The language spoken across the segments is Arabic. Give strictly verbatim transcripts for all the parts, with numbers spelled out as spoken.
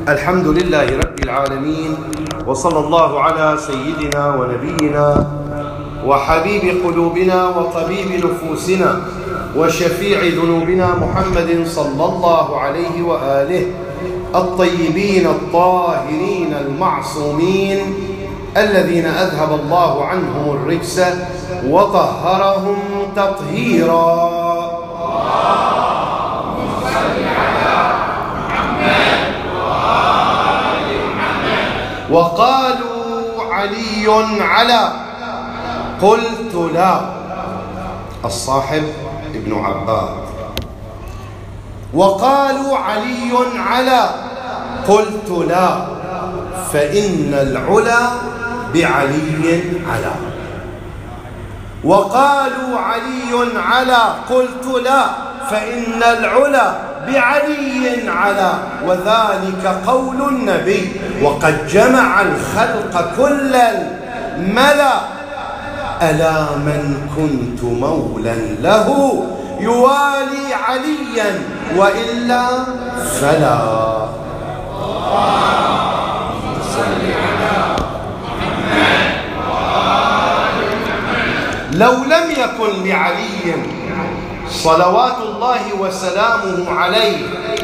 الحمد لله رب العالمين، وصلى الله على سيدنا ونبينا وحبيب قلوبنا وطبيب نفوسنا وشفيع ذنوبنا محمد صلى الله عليه وآله الطيبين الطاهرين المعصومين الذين أذهب الله عنهم الرجس وطهرهم تطهيرا. وقالوا علي على، قلت لا. الصاحب ابن عباد. وقالوا علي على، قلت لا، فإن العلا بعلي على. وقالوا علي على، قلت لا، فإن العلا بعلي على، وذلك قول النبي وقد جمع الخلق كل الملا. ألا من كنت مولا له يوالي عليا وإلا فلا. لو لم يكن لعلي صلوات الله وسلامه عليه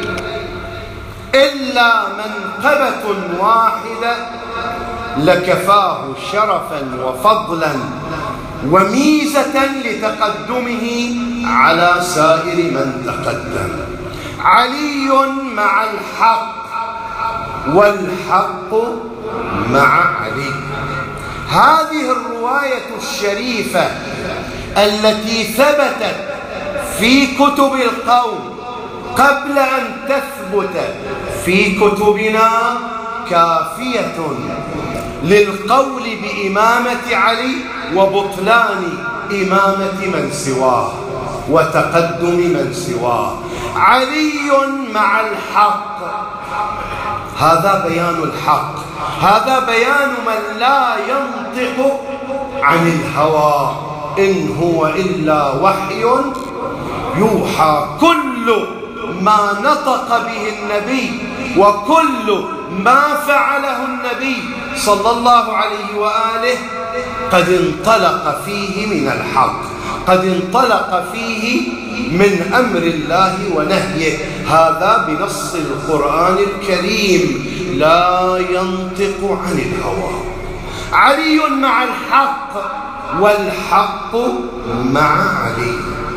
إلا منقبة واحدة لكفاه شرفا وفضلا وميزة لتقدمه على سائر من تقدم. علي مع الحق والحق مع علي. هذه الرواية الشريفة التي ثبتت في كتب القوم قبل أن تثبت في كتبنا كافية للقول بإمامة علي وبطلان إمامة من سواه وتقدم من سواه. علي مع الحق، هذا بيان الحق، هذا بيان من لا ينطق عن الهوى، إن هو إلا وحي يوحى. كل ما نطق به النبي وكل ما فعله النبي صلى الله عليه وآله قد انطلق فيه من الحق، قد انطلق فيه من أمر الله ونهيه. هذا بنص القرآن الكريم، لا ينطق عن الهوى. علي مع الحق والحق مع علي،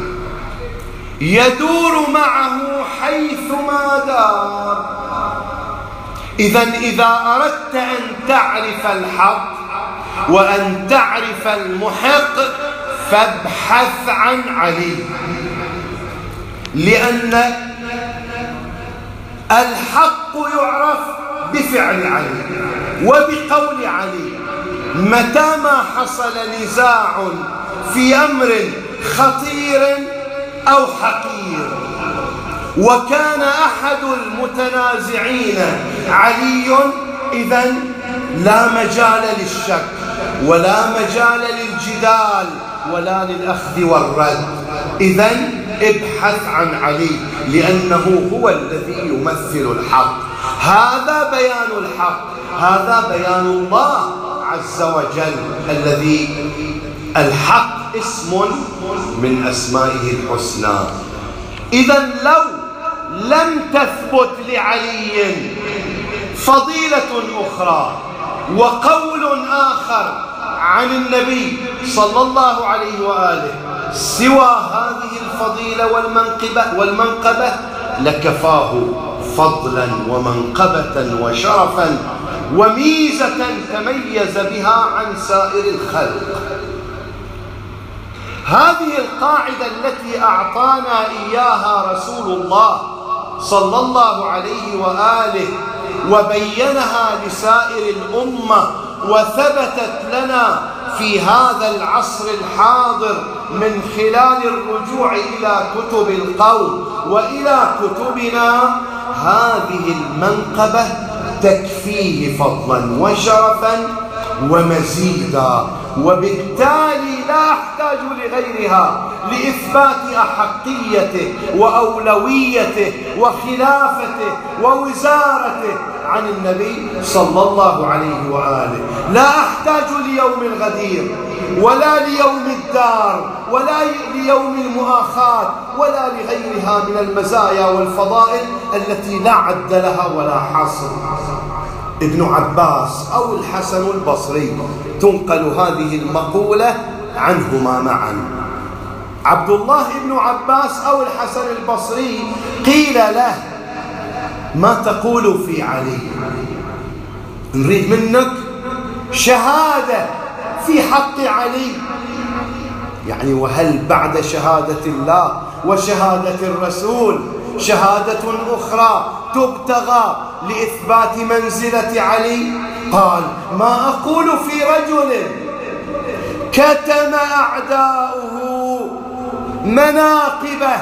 يدور معه حيثما دار. إذن إذا أردت أن تعرف الحق وأن تعرف المحق فابحث عن علي، لأن الحق يعرف بفعل علي وبقول علي. متى ما حصل نزاع في أمر خطير أو حقير وكان أحد المتنازعين علي، إذن لا مجال للشك ولا مجال للجدال ولا للأخذ والرد. إذن ابحث عن علي لأنه هو الذي يمثل الحق. هذا بيان الحق، هذا بيان الله عز وجل الذي الحق اسم من أسمائه الحسنى. إذن لو لم تثبت لعلي فضيلة أخرى وقول آخر عن النبي صلى الله عليه وآله سوى هذه الفضيلة والمنقبة, والمنقبة لكفاه فضلا ومنقبة وشرفا وميزة تميز بها عن سائر الخلق. هذه القاعدة التي أعطانا إياها رسول الله صلى الله عليه وآله وبينها لسائر الأمة وثبتت لنا في هذا العصر الحاضر من خلال الرجوع إلى كتب القوم وإلى كتبنا. هذه المنقبة تكفيه فضلا وشرفا ومزيدا وبالتالي لا أحتاج لغيرها لإثبات أحقيته وأولويته وخلافته ووزارته عن النبي صلى الله عليه وآله. لا أحتاج ليوم الغدير ولا ليوم الدار ولا ليوم المؤاخاة ولا لغيرها من المزايا والفضائل التي لا عد لها ولا حصر. ابن عباس أو الحسن البصري تنقل هذه المقولة عنهما معا. عبد الله بن عباس أو الحسن البصري قيل له: ما تقول في علي؟ نريد منك شهادة في حق علي. يعني وهل بعد شهادة الله وشهادة الرسول شهادة أخرى تبتغى لإثبات منزلة علي؟ قال: ما أقول في رجل كتم أعداؤه مناقبه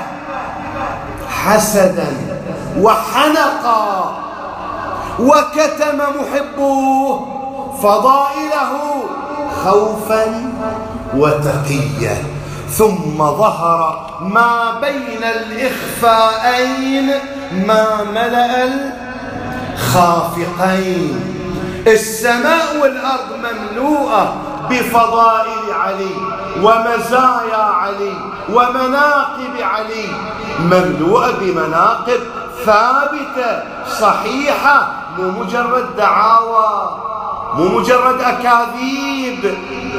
حسدا وحنقا، وكتم محبوه فضائله خوفا وتقية، ثم ظهر ما بين الإخفاءين ما ملأ الخافقين. السماء والأرض مملوءة بفضائل علي ومزايا علي ومناقب علي، مملوءة بمناقب ثابتة صحيحة، مو مجرد دعاوى، مو مجرد أكاذيب.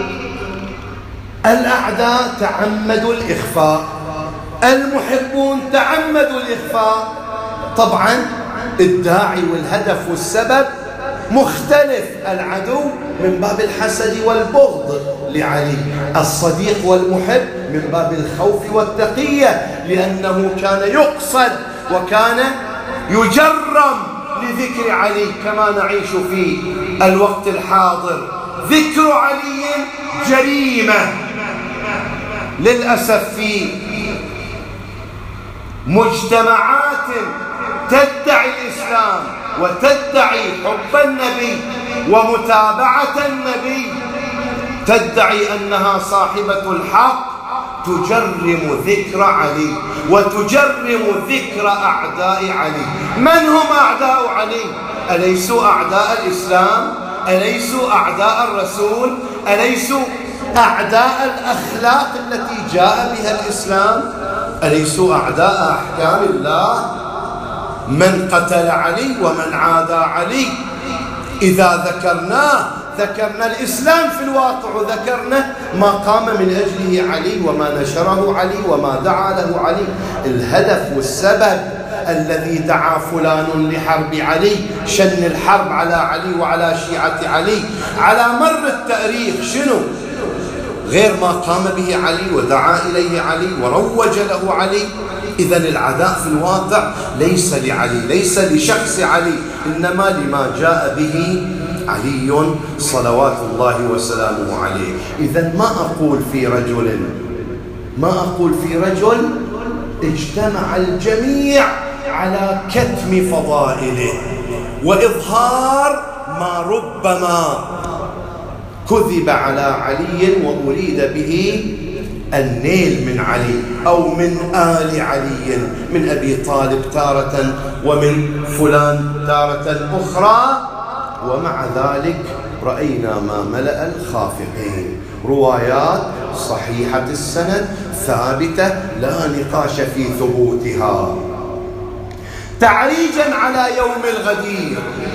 الأعداء تعمدوا الإخفاء، المحبون تعمدوا الإخفاء. طبعا الداعي والهدف والسبب مختلف. العدو من باب الحسد والبغض لعلي، الصديق والمحب من باب الخوف والتقية، لأنه كان يقصد وكان يجرم لذكر علي كما نعيش في الوقت الحاضر. ذكر علي جريمة للأسف في مجتمعات تدعي الإسلام وتدعي حب النبي ومتابعة النبي، تدعي أنها صاحبة الحق، تجرم ذكر علي وتجرم ذكر أعداء علي. من هم أعداء علي؟ أليسوا أعداء الإسلام؟ أليسوا أعداء الرسول؟ أليسوا أعداء الأخلاق التي جاء بها الإسلام؟ أليسوا أعداء أحكام الله؟ من قتل علي ومن عادى علي إذا ذكرناه ذكرنا الإسلام في الواقع، وذكرنا ما قام من أجله علي وما نشره علي وما دعا له علي. الهدف والسبب الذي دعا فلان لحرب علي، شن الحرب على علي وعلى شيعة علي على مر التاريخ، شنو؟ غير ما قام به علي ودعا إليه علي وروج له علي. إذن العداء في الواقع ليس لعلي، ليس لشخص علي، إنما لما جاء به علي صلوات الله وسلامه عليه. إذن ما أقول في رجل ما أقول في رجل اجتمع الجميع على كتم فضائله وإظهار ما ربما كذب على علي وأريد به النيل من علي أو من آل علي، من أبي طالب تارة ومن فلان تارة أخرى. ومع ذلك رأينا ما ملأ الخافقين، روايات صحيحة السند ثابتة لا نقاش في ثبوتها. تعريجا على يوم الغدير،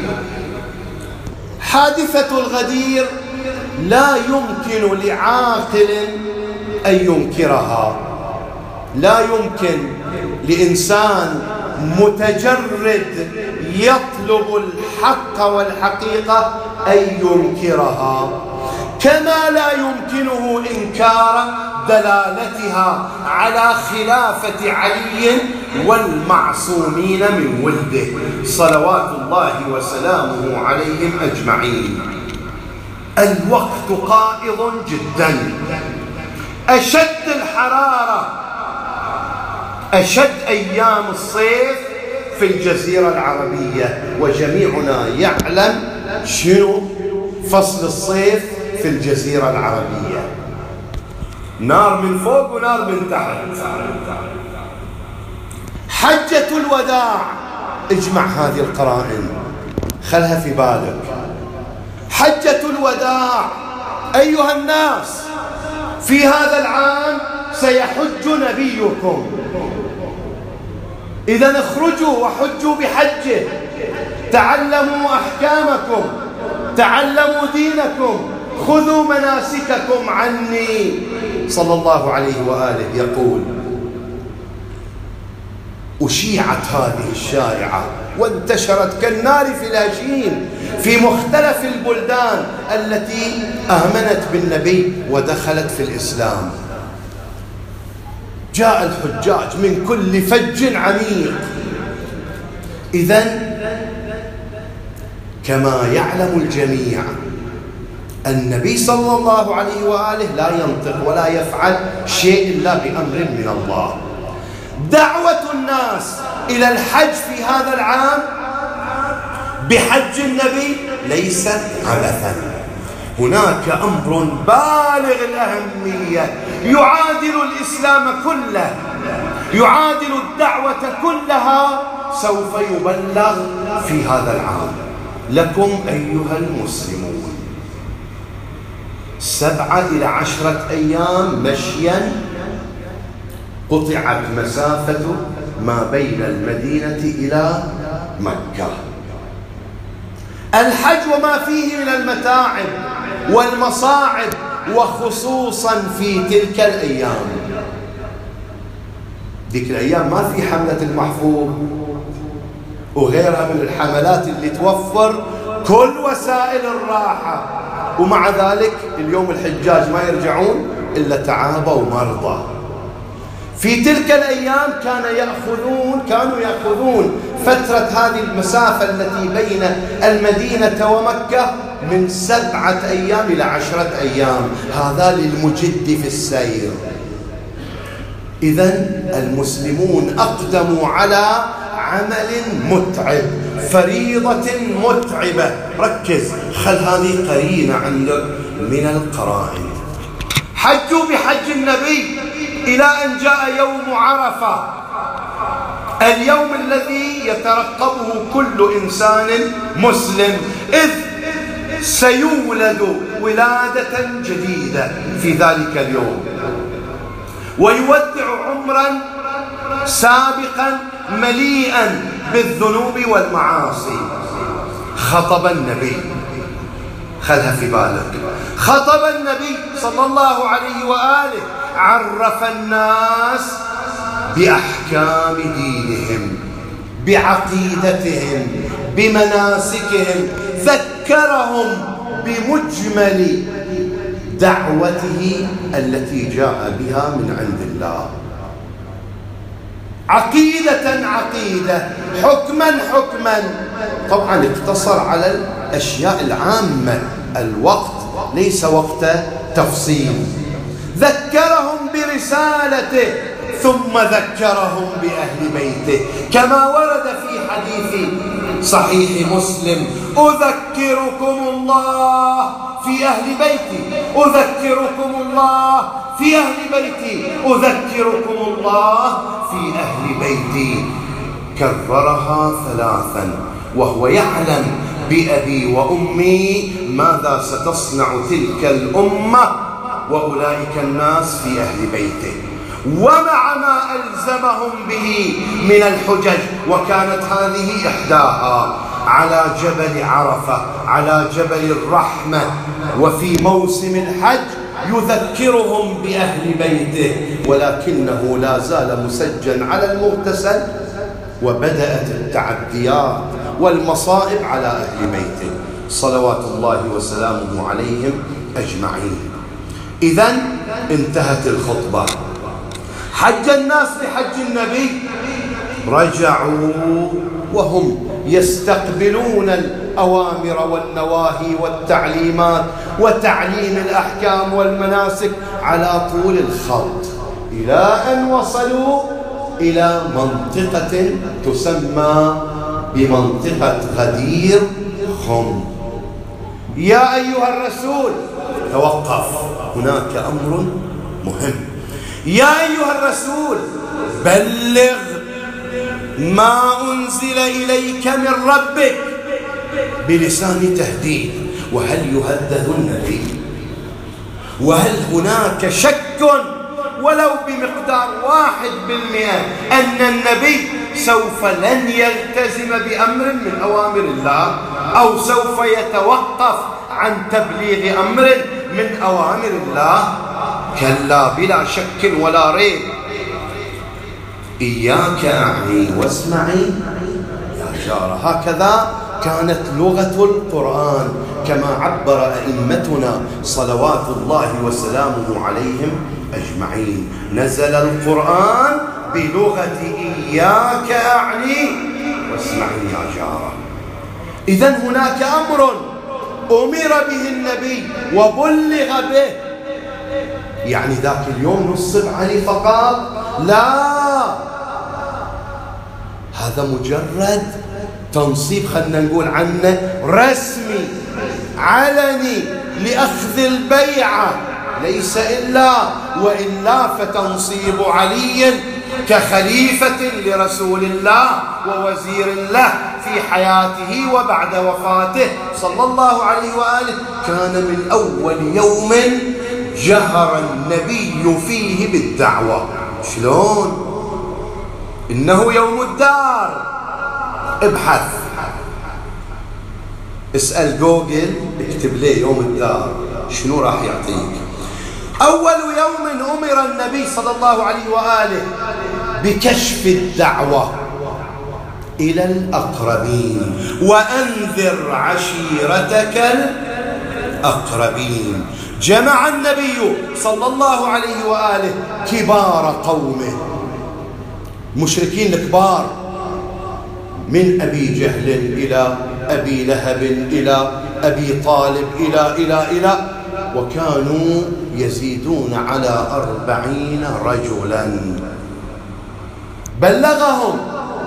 حادثة الغدير لا يمكن لعاقل أن ينكرها، لا يمكن لإنسان متجرد يطلب الحق والحقيقة أن ينكرها، كما لا يمكنه إنكار دلالتها على خلافة علي والمعصومين من ولده صلوات الله وسلامه عليهم أجمعين. الوقت قائض جدا، أشد الحرارة، أشد أيام الصيف في الجزيرة العربية، وجميعنا يعلم شنو فصل الصيف في الجزيرة العربية، نار من فوق ونار من تحت. حجة الوداع، اجمع هذه القرائن خلها في بالك. حجة الوداع، أيها الناس في هذا العام سيحج نبيكم، إذا اخرجوا وحجوا بحجه، تعلموا أحكامكم، تعلموا دينكم، خذوا مناسككم عني. صلى الله عليه وآله يقول: أشيعت هذه الشائعة وانتشرت كالنار في الهشيم في مختلف البلدان التي آمنت بالنبي ودخلت في الإسلام. جاء الحجاج من كل فج عميق. إذن كما يعلم الجميع النبي صلى الله عليه وآله لا ينطق ولا يفعل شيء إلا بأمر من الله. دعوة الناس إلى الحج في هذا العام بحج النبي ليست عبثا، هناك أمر بالغ الأهمية يعادل الإسلام كله، يعادل الدعوة كلها، سوف يبلغ في هذا العام. لكم أيها المسلمون سبعة إلى عشرة أيام مشيا قطعت مسافة ما بين المدينة إلى مكة. الحج وما فيه من المتاعب والمصاعب، وخصوصا في تلك الأيام. ذيك الأيام ما في حملة المحفوظ وغيرها من الحملات اللي توفر كل وسائل الراحة، ومع ذلك اليوم الحجاج ما يرجعون إلا تعابى ومرضى. في تلك الأيام كان يأخذون كانوا يأخذون فترة هذه المسافة التي بين المدينة ومكة من سبعة أيام إلى عشرة أيام، هذا للمجد في السير. إذن المسلمون أقدموا على عمل متعب، فريضة متعبة. ركز، خل هذه قرينة عندك من القرائن. حجوا بحج النبي إلى أن جاء يوم عرفة، اليوم الذي يترقبه كل إنسان مسلم، إذ سيولد ولادة جديدة في ذلك اليوم، ويودع عمرا سابقا مليئا بالذنوب والمعاصي. خطب النبي، خلها في بالك، خطب النبي صلى الله عليه وآله، عرف الناس بأحكام دينهم، بعقيدتهم، بمناسكهم، ذكرهم بمجمل دعوته التي جاء بها من عند الله. عقيدة عقيدة، حكما حكما. طبعا اقتصر على الأشياء العامة، الوقت ليس وقت تفصيل. ذكرهم برسالته ثم ذكرهم بأهل بيته، كما ورد في حديث صحيح مسلم: أذكركم الله في أهل بيتي، أذكركم الله في أهل بيتي، أذكركم الله في أهل بيتي. كررها ثلاثا وهو يعلم بأبي وأمي ماذا ستصنع تلك الأمة وأولئك الناس في أهل بيته، ومع ما ألزمهم به من الحجج، وكانت هذه إحداها على جبل عرفة، على جبل الرحمة، وفي موسم الحج يذكرهم بأهل بيته، ولكنه لا زال مسجن على المغتسل، وبدأت التعديات والمصائب على أهل بيته صلوات الله وسلامه عليهم أجمعين. إذن انتهت الخطبة، حج الناس بحج النبي، رجعوا وهم يستقبلون الأوامر والنواهي والتعليمات وتعليم الأحكام والمناسك على طول الخط، إلى أن وصلوا إلى منطقة تسمى بمنطقة غدير خم. يا أيها الرسول توقف، هناك أمر مهم. يا أيها الرسول بلغ ما أنزل إليك من ربك بلسان تهديد. وهل يهدد النبي؟ وهل هناك شك ولو بمقدار واحد بالمئة أن النبي سوف لن يلتزم بأمر من أوامر الله، أو سوف يتوقف عن تبليغ أمر من أوامر الله؟ كلا، بلا شك ولا ريب. إياك أعني واسمعي يا جارة. هكذا كانت لغة القرآن كما عبر أئمتنا صلوات الله وسلامه عليهم أجمعين. نزل القرآن بلغة إياك أعني واسمعي يا جارة. إذن هناك أمر أمر به النبي وبلغ به. يعني ذاك اليوم نصب عليه فقط؟ لا، هذا مجرد تنصيب، خلنا نقول عنه رسمي علني لأخذ البيعة، ليس إلا وإلا فتنصيب علي كخليفة لرسول الله ووزير له في حياته وبعد وفاته صلى الله عليه وآله كان من أول يوم جهر النبي فيه بالدعوة. شلون؟ إنه يوم الدار. ابحث، اسأل جوجل، اكتب ليه يوم الدار، شنو راح يعطيك؟ أول يوم أمر النبي صلى الله عليه وآله بكشف الدعوة إلى الأقربين، وأنذر عشيرتك الأقربين. جمع النبي صلى الله عليه وآله كبار قومه، مشركين الكبار، من أبي جهل إلى أبي لهب إلى أبي طالب إلى إلى إلى وكانوا يزيدون على أربعين رجلا. بلغهم،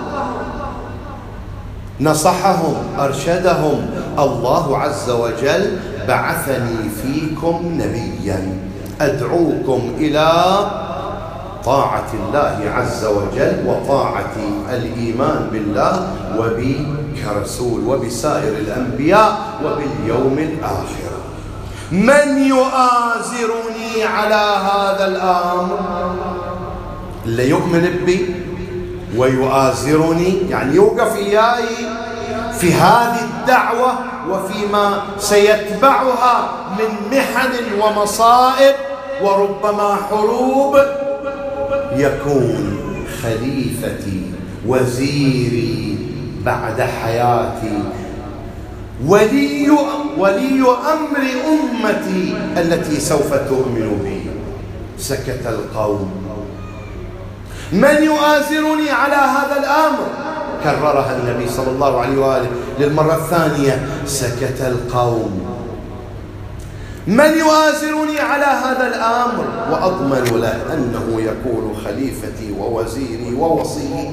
نصحهم، أرشدهم. الله عز وجل بعثني فيكم نبيا أدعوكم إلى طاعة الله عز وجل وطاعة الإيمان بالله وبي كرسول وبسائر الأنبياء وباليوم الآخر. من يؤازرني على هذا الأمر؟ اللي يؤمن بي ويؤازرني، يعني يوقف إياي في هذه الدعوة وفيما سيتبعها من محن ومصائب وربما حروب، يكون خليفتي وزيري بعد حياتي، ولي, ولي أمر أمتي التي سوف تؤمن بي. سكت القوم. من يؤازرني على هذا الأمر؟ كررها النبي صلى الله عليه وآله للمرة الثانية. سكت القوم. من يؤازرني على هذا الأمر وأضمن له أنه يكون خليفتي ووزيري ووصي؟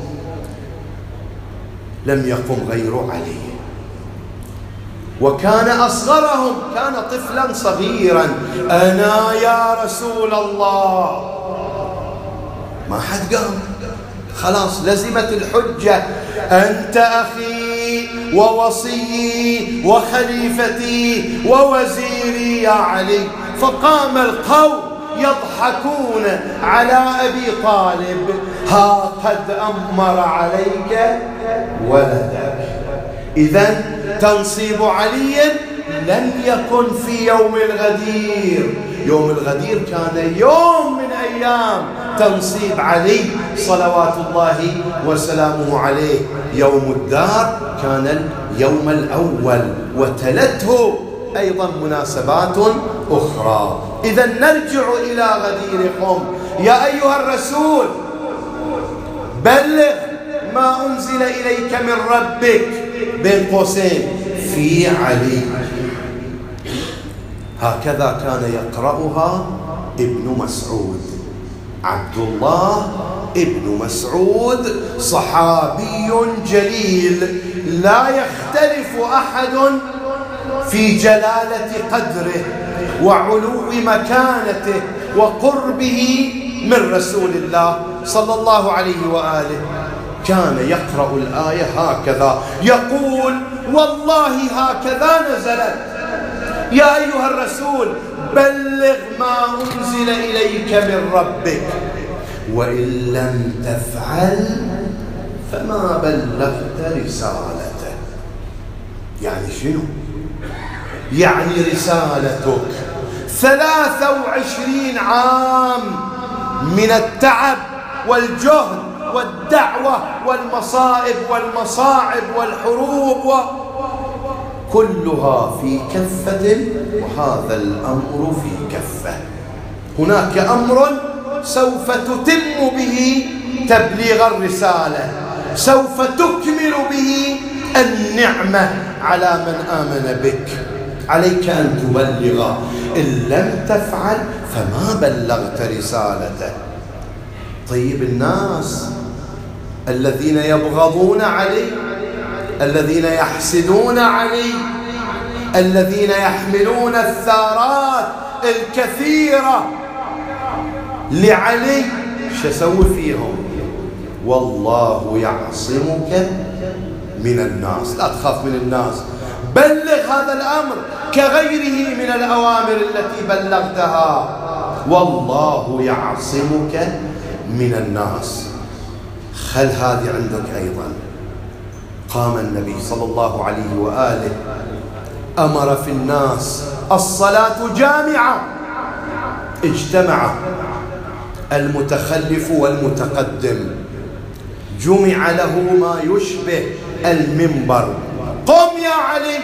لم يقم غير علي، وكان أصغرهم، كان طفلا صغيرا. أنا يا رسول الله. ما حد قام، خلاص لزمت الحجة. أنت أخي ووصيي وخليفتي ووزيري يا علي. فقام القوم يضحكون على أبي طالب. ها قد أمر عليك ولدك. إذن تنصيب علي لم يكن في يوم الغدير. يوم الغدير كان يوم من أيام تنصيب علي صلوات الله وسلامه عليه. يوم الدار كان اليوم الأول، وتلته أيضا مناسبات أخرى. إذا نرجع إلى غدير قم. يا أيها الرسول بلغ ما أنزل إليك من ربك، بين قوسين في علي. هكذا كان يقرأها ابن مسعود، عبد الله ابن مسعود، صحابي جليل لا يختلف أحد في جلالة قدره وعلو مكانته وقربه من رسول الله صلى الله عليه وآله. كان يقرأ الآية هكذا، يقول: والله هكذا نزلت، يا أيها الرسول بلغ ما أنزل إليك من ربك، وإن لم تفعل فما بلغت رسالته. يعني شنو؟ يعني رسالتك ثلاثة وعشرين عام من التعب والجهد والدعوة والمصائب والمصاعب والحروب كلها في كفة، وهذا الأمر في كفة. هناك أمر سوف تتم به تبليغ الرسالة، سوف تكمل به النعمة على من آمن بك، عليك أن تبلغ، إن لم تفعل فما بلغت رسالته. طيب الناس الذين يبغضون علي، الذين يحسدون علي، الذين يحملون الثارات الكثيرة لعلي، شو اسوي فيهم؟ والله يعصمك من الناس، لا تخاف من الناس، بلغ هذا الأمر كغيره من الأوامر التي بلغتها، والله يعصمك من الناس. خل هذه عندك أيضا. قام النبي صلى الله عليه وآله أمر في الناس الصلاة جامعة، اجتمع المتخلف والمتقدم، جمع له ما يشبه المنبر. قم يا علي،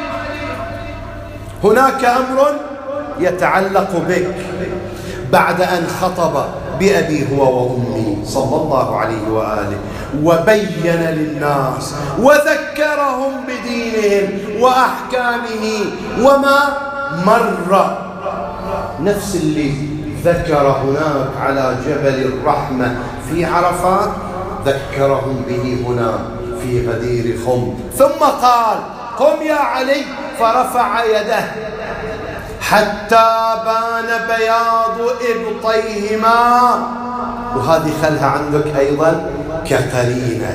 هناك أمر يتعلق بك. بعد أن خطب بأبي هو وأمي صلى الله عليه وآله وبين للناس وذكرهم بدينهم وأحكامه وما مر، نفس اللي ذكر هناك على جبل الرحمة في عرفات ذكرهم به هنا في غدير خم. ثم قال: قم يا علي، فرفع يده حتى بان بياض إبطيهما. وهذه خلها عندك أيضا كقرينة.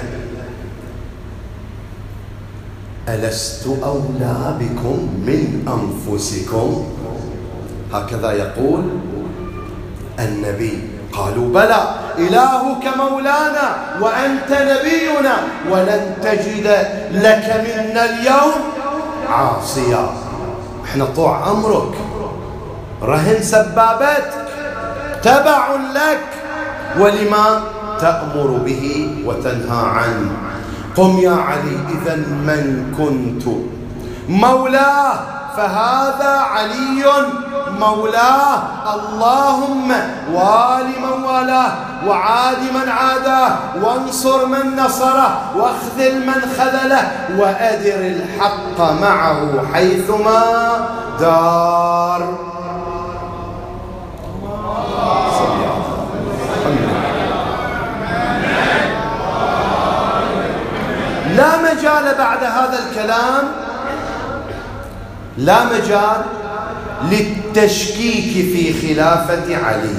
ألست أولى بكم من أنفسكم؟ هكذا يقول النبي. قالوا: بلى، إلهك مولانا وأنت نبينا، ولن تجد لك منا اليوم عاصيا. احنا طوع أمرك، رهن سبابتك، تبع لك، ولما تأمر به وتنهى عنه. قم يا علي، إذا من كنت مولاه فهذا علي مولاه، اللهم وال من والاه وعاد من عاداه وانصر من نصره واخذل من خذله وأدر الحق معه حيثما دار. لا مجال بعد هذا الكلام، لا مجال للتشكيك في خلافة علي.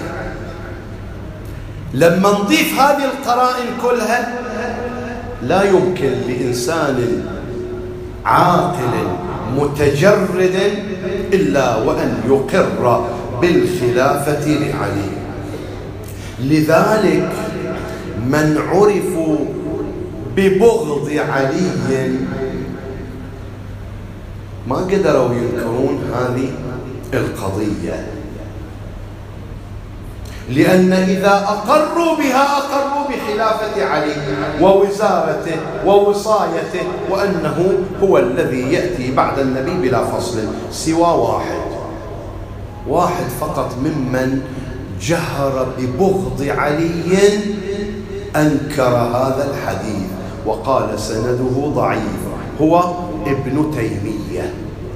لما نضيف هذه القرائن كلها لا يمكن لإنسان عاقل متجرد إلا وأن يقر بالخلافة لعلي. لذلك من عرفوا ببغض علي ما قدروا ينكرون هذه القضية، لأن إذا أقروا بها أقروا بخلافة علي ووزارته ووصايته، وأنه هو الذي يأتي بعد النبي بلا فصل، سوى واحد واحد فقط ممن جهر ببغض علي أنكر هذا الحديث وقال سنده ضعيف، هو ابن تيمية.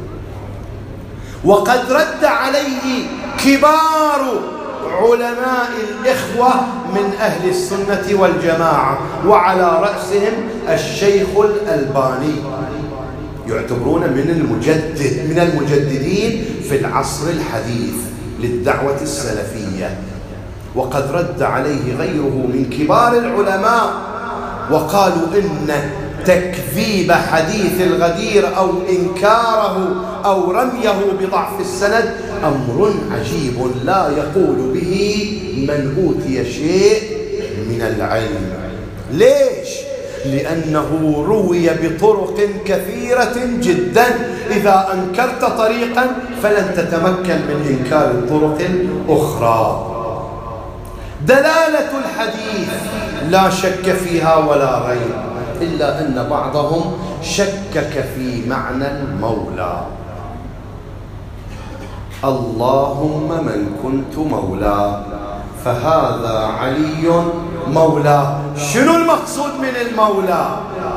وقد رد عليه كبار علماء الإخوة من أهل السنة والجماعة، وعلى رأسهم الشيخ الألباني. يعتبرون من المجدد من المجددين في العصر الحديث للدعوة السلفية، وقد رد عليه غيره من كبار العلماء وقالوا إن تكذيب حديث الغدير أو إنكاره أو رميه بضعف السند أمر عجيب لا يقول به من أوتي شيء من العلم. ليش؟ لأنه روي بطرق كثيرة جدا، إذا أنكرت طريقا فلن تتمكن من إنكار الطرق الأخرى. دلالة الحديث لا شك فيها ولا ريب، إلا أن بعضهم شكك في معنى المولى. اللهم من كنت مولى فهذا علي مولى. شنو المقصود من المولى؟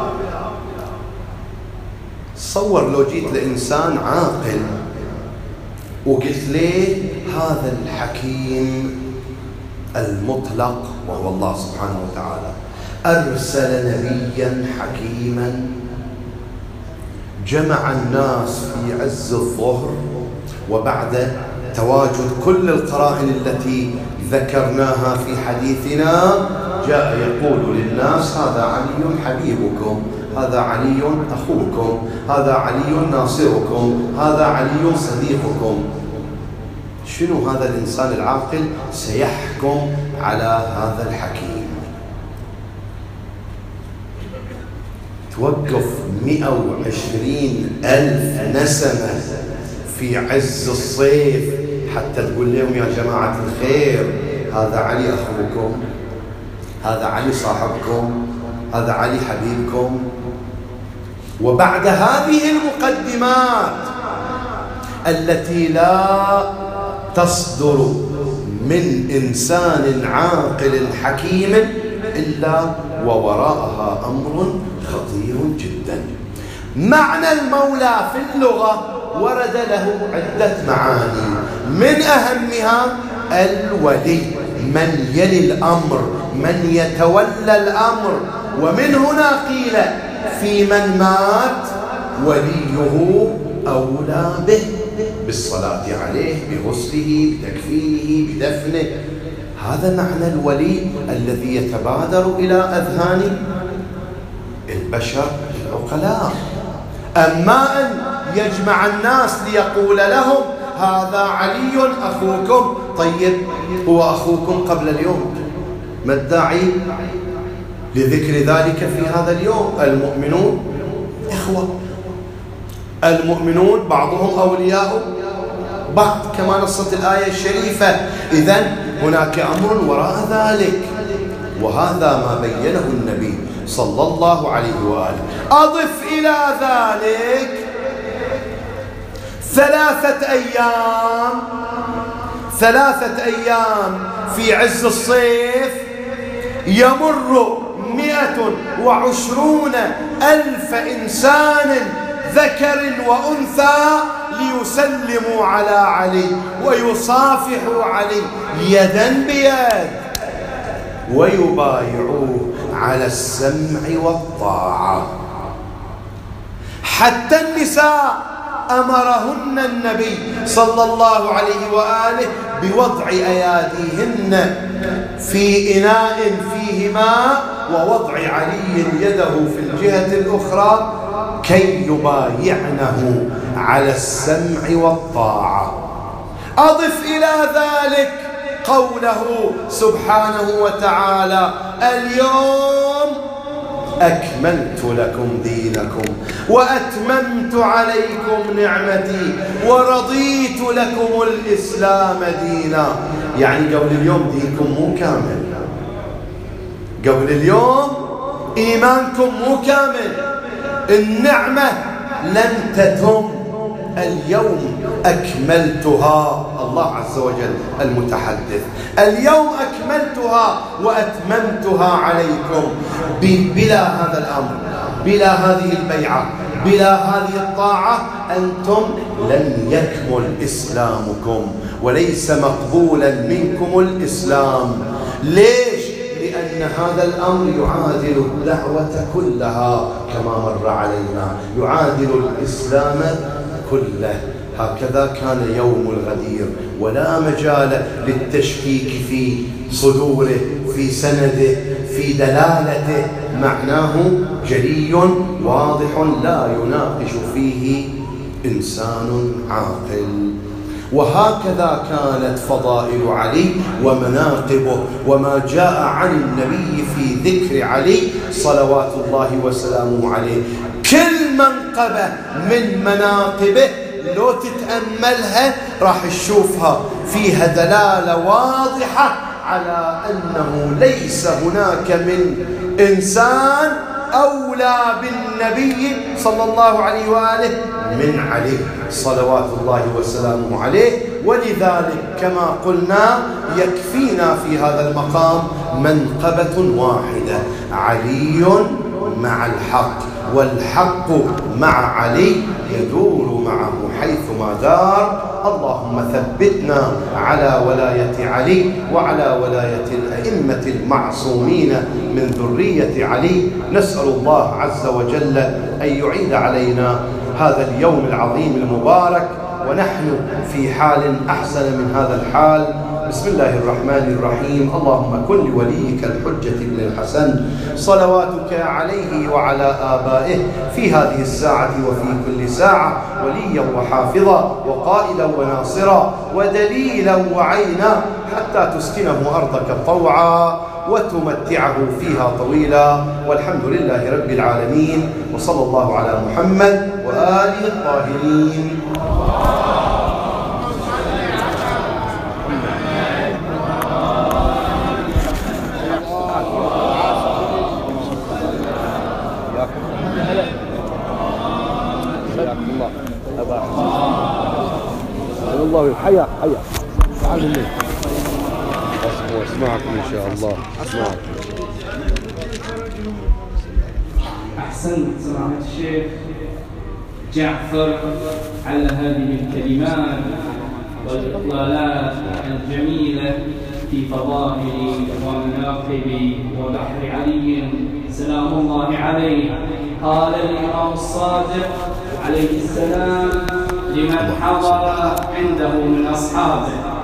تصور لو جيت لإنسان عاقل وقلت له هذا الحكيم المطلق وهو الله سبحانه وتعالى أرسل نبيا حكيما جمع الناس في عز الظهر وبعد تواجد كل القرائن التي ذكرناها في حديثنا، جاء يقول للناس هذا علي حبيبكم، هذا علي أخوكم، هذا علي ناصركم، هذا علي صديقكم. شنو هذا الإنسان العاقل سيحكم على هذا الحكيم؟ توقف مئة وعشرين ألف نسمة في عز الصيف حتى تقول لهم يا جماعة الخير هذا علي أخوكم، هذا علي صاحبكم، هذا علي حبيبكم. وبعد هذه المقدمات التي لا تصدر من إنسان عاقل حكيم إلا ووراءها أمر خطير جدا. معنى المولى في اللغة ورد له عدة معاني، من أهمها الولي، من يلي الأمر، من يتولى الأمر. ومن هنا قيل في من مات وليه أولى به بالصلاة عليه، بغسله، بتكفينه، بدفنه. هذا معنى الولي الذي يتبادر إلى أذهان البشر العقلاء. أما أن يجمع الناس ليقول لهم هذا علي أخوكم، طيب هو أخوكم قبل اليوم، ما الداعي لذكر ذلك في هذا اليوم؟ المؤمنون إخوة، المؤمنون بعضهم أولياء بعض كما نصت الآية الشريفة. إذن هناك أمر وراء ذلك، وهذا ما بينه النبي صلى الله عليه وآله. أضف إلى ذلك ثلاثة أيام ثلاثة أيام في عز الصيف يمر مئة وعشرون ألف إنسان ذكر وأنثى ليسلموا على علي ويصافحوا علي يدا بيد ويبايعوه على السمع والطاعة. حتى النساء أمرهن النبي صلى الله عليه وآله بوضع أياديهن في إناء فيه ماء ووضع علي يده في الجهة الأخرى كي يبايعنه على السمع والطاعة. أضف إلى ذلك قوله سبحانه وتعالى اليوم أكملت لكم دينكم وأتممت عليكم نعمتي ورضيت لكم الإسلام دينا. يعني قبل اليوم دينكم مو كامل، قبل اليوم إيمانكم مو كامل، النعمة لن تتم. اليوم أكملتها، الله عز وجل المتحدث، اليوم أكملتها وأتممتها عليكم. بلا هذا الأمر، بلا هذه البيعة، بلا هذه الطاعة أنتم لن يكمل إسلامكم وليس مقبولا منكم الإسلام. ليش؟ لأن فإن هذا الأمر يعادل الدعوة كلها كما مر علينا، يعادل الإسلام كله. هكذا كان يوم الغدير، ولا مجال للتشكيك في صدوره، في سنده، في دلالته، معناه جلي واضح لا يناقش فيه إنسان عاقل. وهكذا كانت فضائل علي ومناقبه وما جاء عن النبي في ذكر علي صلوات الله وسلامه عليه. كل منقبة من مناقبه لو تتأملها راح تشوفها فيها دلالة واضحة على أنه ليس هناك من إنسان أولى بالنبي صلى الله عليه وآله من علي صلوات الله وسلامه عليه. ولذلك كما قلنا يكفينا في هذا المقام منقبة واحدة: علي مع الحق، والحق مع علي يدور معه حيثما دار. اللهم ثبتنا على ولاية علي وعلى ولاية الأئمة المعصومين من ذرية علي. نسأل الله عز وجل أن يعيد علينا هذا اليوم العظيم المبارك ونحن في حال أحسن من هذا الحال. بسم الله الرحمن الرحيم. اللهم كن لوليك الحجة بن الحسن صلواتك عليه وعلى آبائه في هذه الساعة وفي كل ساعة وليا وحافظا وقائدا وناصرا ودليلا وعينا، حتى تسكنه أرضك طوعا وتمتعه فيها طويلا. والحمد لله رب العالمين، وصلى الله على محمد وآله الطاهرين. والله حياك حياك تعال مني اسمعكم ان شاء الله. اسمعكم. احسنت سماحة الشيخ جعفر على هذه الكلمات والاطلالات الجميله في فضائل ومناقب وبحر علي سلام الله عليه. قال الامام الصادق عليه السلام لمن حضر عنده من أصحابه: